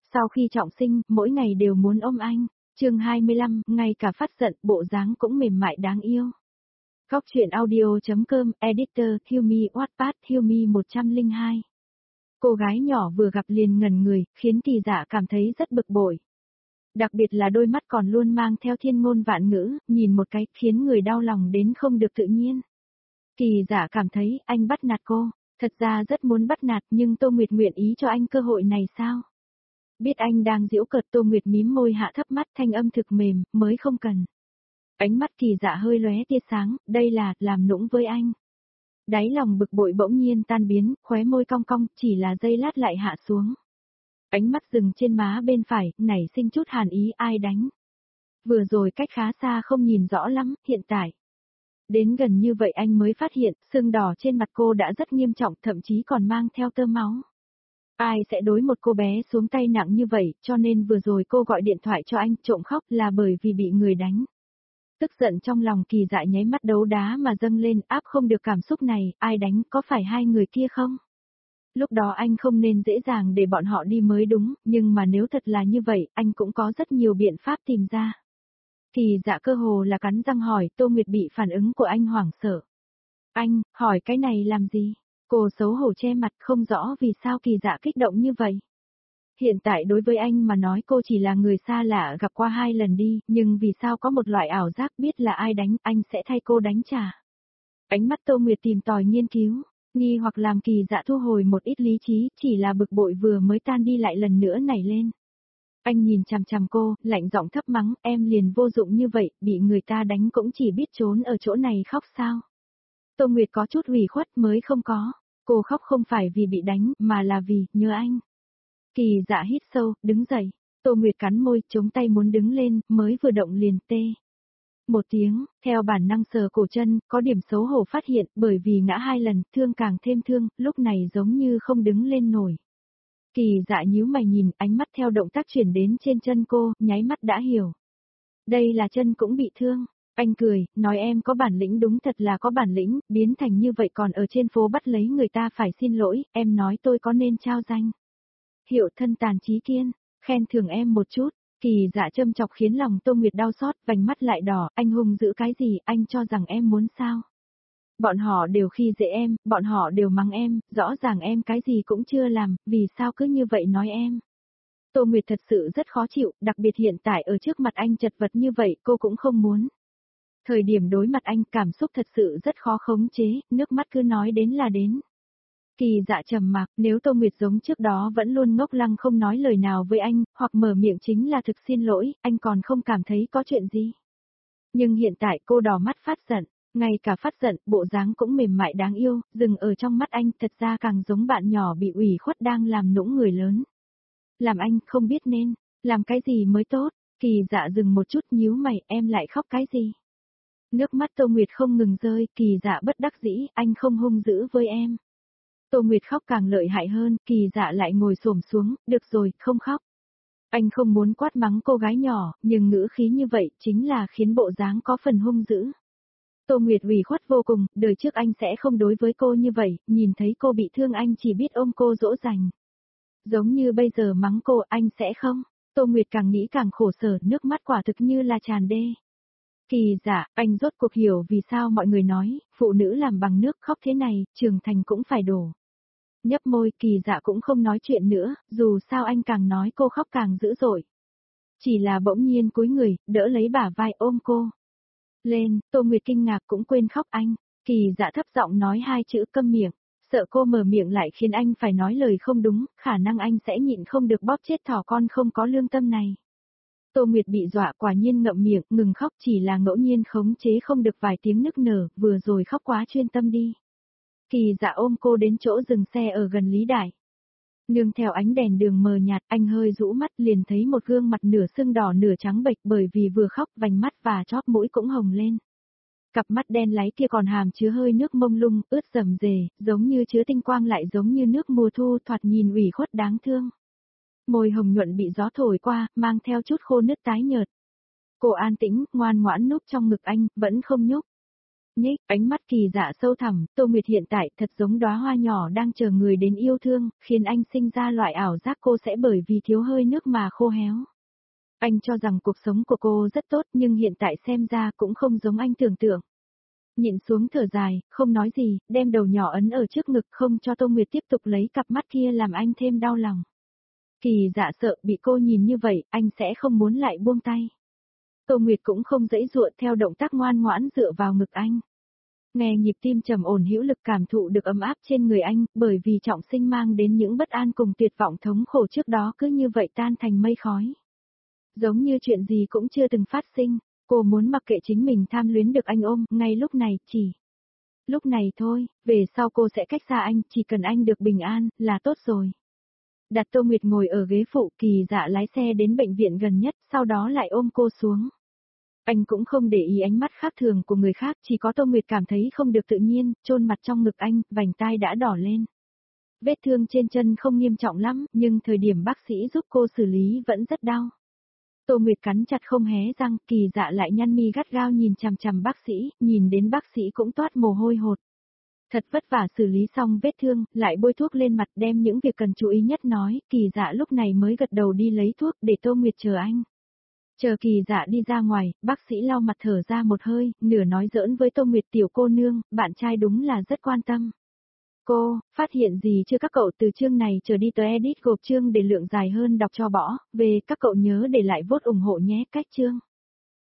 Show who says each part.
Speaker 1: Sau khi trọng sinh, mỗi ngày đều muốn ôm anh. Chương 25, ngay cả phát giận, bộ dáng cũng mềm mại đáng yêu. Góc truyện audio.com, editor, Hilmi Wattpad, Hilmi 102. Cô gái nhỏ vừa gặp liền ngẩn người, khiến Kỳ Dạ cảm thấy rất bực bội. Đặc biệt là đôi mắt còn luôn mang theo thiên ngôn vạn ngữ, nhìn một cái khiến người đau lòng đến không được tự nhiên. Kỳ Dạ cảm thấy anh bắt nạt cô, thật ra rất muốn bắt nạt nhưng Tô Nguyệt nguyện ý cho anh cơ hội này sao? Biết anh đang giễu cợt, Tô Nguyệt mím môi hạ thấp mắt, thanh âm thực mềm, mới không cần. Ánh mắt Kỳ Dạ hơi lóe tia sáng, đây là làm nũng với anh. Đáy lòng bực bội bỗng nhiên tan biến, khóe môi cong cong, chỉ là giây lát lại hạ xuống. Ánh mắt dừng trên má bên phải, nảy sinh chút hàn ý, ai đánh. Vừa rồi cách khá xa không nhìn rõ lắm, hiện tại. Đến gần như vậy anh mới phát hiện, sưng đỏ trên mặt cô đã rất nghiêm trọng, thậm chí còn mang theo tơ máu. Ai sẽ đối một cô bé xuống tay nặng như vậy, cho nên vừa rồi cô gọi điện thoại cho anh trộm khóc là bởi vì bị người đánh. Tức giận trong lòng Kỳ Dạ nháy mắt đấu đá mà dâng lên, áp không được cảm xúc này, ai đánh, có phải hai người kia không? Lúc đó anh không nên dễ dàng để bọn họ đi mới đúng, nhưng mà nếu thật là như vậy, anh cũng có rất nhiều biện pháp tìm ra. Kỳ Dạ cơ hồ là cắn răng hỏi, Tô Nguyệt bị phản ứng của anh hoảng sợ. Anh, hỏi cái này làm gì? Cô xấu hổ che mặt, không rõ vì sao Kỳ Dạ kích động như vậy. Hiện tại đối với anh mà nói cô chỉ là người xa lạ gặp qua 2 lần đi, nhưng vì sao có một loại ảo giác biết là ai đánh, anh sẽ thay cô đánh trả. Ánh mắt Tô Nguyệt tìm tòi nghiên cứu, nghi hoặc làm Kỳ Dạ thu hồi một ít lý trí, chỉ là bực bội vừa mới tan đi lại lần nữa nảy lên. Anh nhìn chằm chằm cô, lạnh giọng thấp mắng, em liền vô dụng như vậy, bị người ta đánh cũng chỉ biết trốn ở chỗ này khóc sao. Tô Nguyệt có chút ủy khuất mới không có, cô khóc không phải vì bị đánh, mà là vì, nhớ anh. Kỳ Dạ hít sâu, đứng dậy, Tô Nguyệt cắn môi, chống tay muốn đứng lên, mới vừa động liền tê. Một tiếng, theo bản năng sờ cổ chân, có điểm xấu hổ phát hiện, bởi vì ngã 2 lần, thương càng thêm thương, lúc này giống như không đứng lên nổi. Kỳ Dạ nhíu mày nhìn, ánh mắt theo động tác chuyển đến trên chân cô, nháy mắt đã hiểu. Đây là chân cũng bị thương. Anh cười, nói em có bản lĩnh, đúng thật là có bản lĩnh, biến thành như vậy còn ở trên phố bắt lấy người ta phải xin lỗi, em nói tôi có nên trao danh. Hiệu thân tàn trí kiên, khen thưởng em một chút. Kỳ Dạ châm chọc khiến lòng Tô Nguyệt đau xót, vành mắt lại đỏ, anh hung dữ cái gì, anh cho rằng em muốn sao? Bọn họ đều khi dễ em, bọn họ đều mắng em, rõ ràng em cái gì cũng chưa làm, vì sao cứ như vậy nói em? Tô Nguyệt thật sự rất khó chịu, đặc biệt hiện tại ở trước mặt anh chật vật như vậy, cô cũng không muốn. Thời điểm đối mặt anh cảm xúc thật sự rất khó khống chế, nước mắt cứ nói đến là đến. Kỳ Dạ trầm mặc, nếu Tô Nguyệt giống trước đó vẫn luôn ngốc lăng không nói lời nào với anh, hoặc mở miệng chính là thực xin lỗi, anh còn không cảm thấy có chuyện gì. Nhưng hiện tại cô đỏ mắt phát giận, ngay cả phát giận, bộ dáng cũng mềm mại đáng yêu, dừng ở trong mắt anh thật ra càng giống bạn nhỏ bị ủy khuất đang làm nũng người lớn. Làm anh không biết nên, làm cái gì mới tốt, Kỳ Dạ dừng một chút nhíu mày, em lại khóc cái gì? Nước mắt Tô Nguyệt không ngừng rơi, Kỳ Dạ bất đắc dĩ, anh không hung dữ với em. Tô Nguyệt khóc càng lợi hại hơn, Kỳ Dạ lại ngồi xổm xuống, được rồi, không khóc. Anh không muốn quát mắng cô gái nhỏ, nhưng ngữ khí như vậy chính là khiến bộ dáng có phần hung dữ. Tô Nguyệt ủy khuất vô cùng, đời trước anh sẽ không đối với cô như vậy, nhìn thấy cô bị thương anh chỉ biết ôm cô dỗ dành. Giống như bây giờ mắng cô anh sẽ không. Tô Nguyệt càng nghĩ càng khổ sở, nước mắt quả thực như là tràn đê. Kỳ Dạ, anh rốt cuộc hiểu vì sao mọi người nói, phụ nữ làm bằng nước khóc thế này, trưởng thành cũng phải đổ. Nhấp môi, Kỳ Dạ cũng không nói chuyện nữa, dù sao anh càng nói cô khóc càng dữ dội. Chỉ là bỗng nhiên cúi người, đỡ lấy bả vai ôm cô. Lên, Tô Nguyệt kinh ngạc cũng quên khóc anh. Kỳ Dạ thấp giọng nói 2 chữ câm miệng, sợ cô mở miệng lại khiến anh phải nói lời không đúng, khả năng anh sẽ nhịn không được bóp chết thỏ con không có lương tâm này. Tô Nguyệt bị dọa quả nhiên ngậm miệng, ngừng khóc, chỉ là ngẫu nhiên khống chế không được vài tiếng nức nở, vừa rồi khóc quá chuyên tâm đi. Kỳ Dạ ôm cô đến chỗ dừng xe ở gần Lý Đại. Nương theo ánh đèn đường mờ nhạt, anh hơi rũ mắt liền thấy một gương mặt nửa sưng đỏ nửa trắng bệch bởi vì vừa khóc vành mắt và chóp mũi cũng hồng lên. Cặp mắt đen láy kia còn hàm chứa hơi nước mông lung, ướt rầm rề, giống như chứa tinh quang lại giống như nước mùa thu, thoạt nhìn ủy khuất đáng thương. Môi hồng nhuận bị gió thổi qua, mang theo chút khô nứt tái nhợt. Cô an tĩnh, ngoan ngoãn núp trong ngực anh, vẫn không nhúc. Nhích, ánh mắt Kỳ Dạ sâu thẳm, Tô Nguyệt hiện tại thật giống đóa hoa nhỏ đang chờ người đến yêu thương, khiến anh sinh ra loại ảo giác cô sẽ bởi vì thiếu hơi nước mà khô héo. Anh cho rằng cuộc sống của cô rất tốt nhưng hiện tại xem ra cũng không giống anh tưởng tượng. Nhịn xuống thở dài, không nói gì, đem đầu nhỏ ấn ở trước ngực không cho Tô Nguyệt tiếp tục lấy cặp mắt kia làm anh thêm đau lòng. Kỳ Dạ sợ bị cô nhìn như vậy, anh sẽ không muốn lại buông tay. Tô Nguyệt cũng không giãy giụa theo động tác ngoan ngoãn dựa vào ngực anh. Nghe nhịp tim trầm ổn hữu lực cảm thụ được ấm áp trên người anh, bởi vì trọng sinh mang đến những bất an cùng tuyệt vọng thống khổ trước đó cứ như vậy tan thành mây khói. Giống như chuyện gì cũng chưa từng phát sinh, cô muốn mặc kệ chính mình tham luyến được anh ôm, ngay lúc này chỉ. Lúc này thôi, về sau cô sẽ cách xa anh, chỉ cần anh được bình an, là tốt rồi. Đặt Tô Nguyệt ngồi ở ghế phụ, Kỳ Dạ lái xe đến bệnh viện gần nhất, sau đó lại ôm cô xuống. Anh cũng không để ý ánh mắt khác thường của người khác, chỉ có Tô Nguyệt cảm thấy không được tự nhiên, chôn mặt trong ngực anh, vành tai đã đỏ lên. Vết thương trên chân không nghiêm trọng lắm, nhưng thời điểm bác sĩ giúp cô xử lý vẫn rất đau. Tô Nguyệt cắn chặt không hé răng, Kỳ Dạ lại nhăn mi gắt gao nhìn chằm chằm bác sĩ, nhìn đến bác sĩ cũng toát mồ hôi hột. Thật vất vả xử lý xong vết thương, lại bôi thuốc lên mặt đem những việc cần chú ý nhất nói, Kỳ Dạ lúc này mới gật đầu đi lấy thuốc để Tô Nguyệt chờ anh. Chờ Kỳ Dạ đi ra ngoài, bác sĩ lau mặt thở ra một hơi, nửa nói giỡn với Tô Nguyệt tiểu cô nương, bạn trai đúng là rất quan tâm. Cô, phát hiện gì chưa các cậu từ chương này trở đi tới edit gộp chương để lượng dài hơn đọc cho bỏ, về các cậu nhớ để lại vote ủng hộ nhé, cách chương.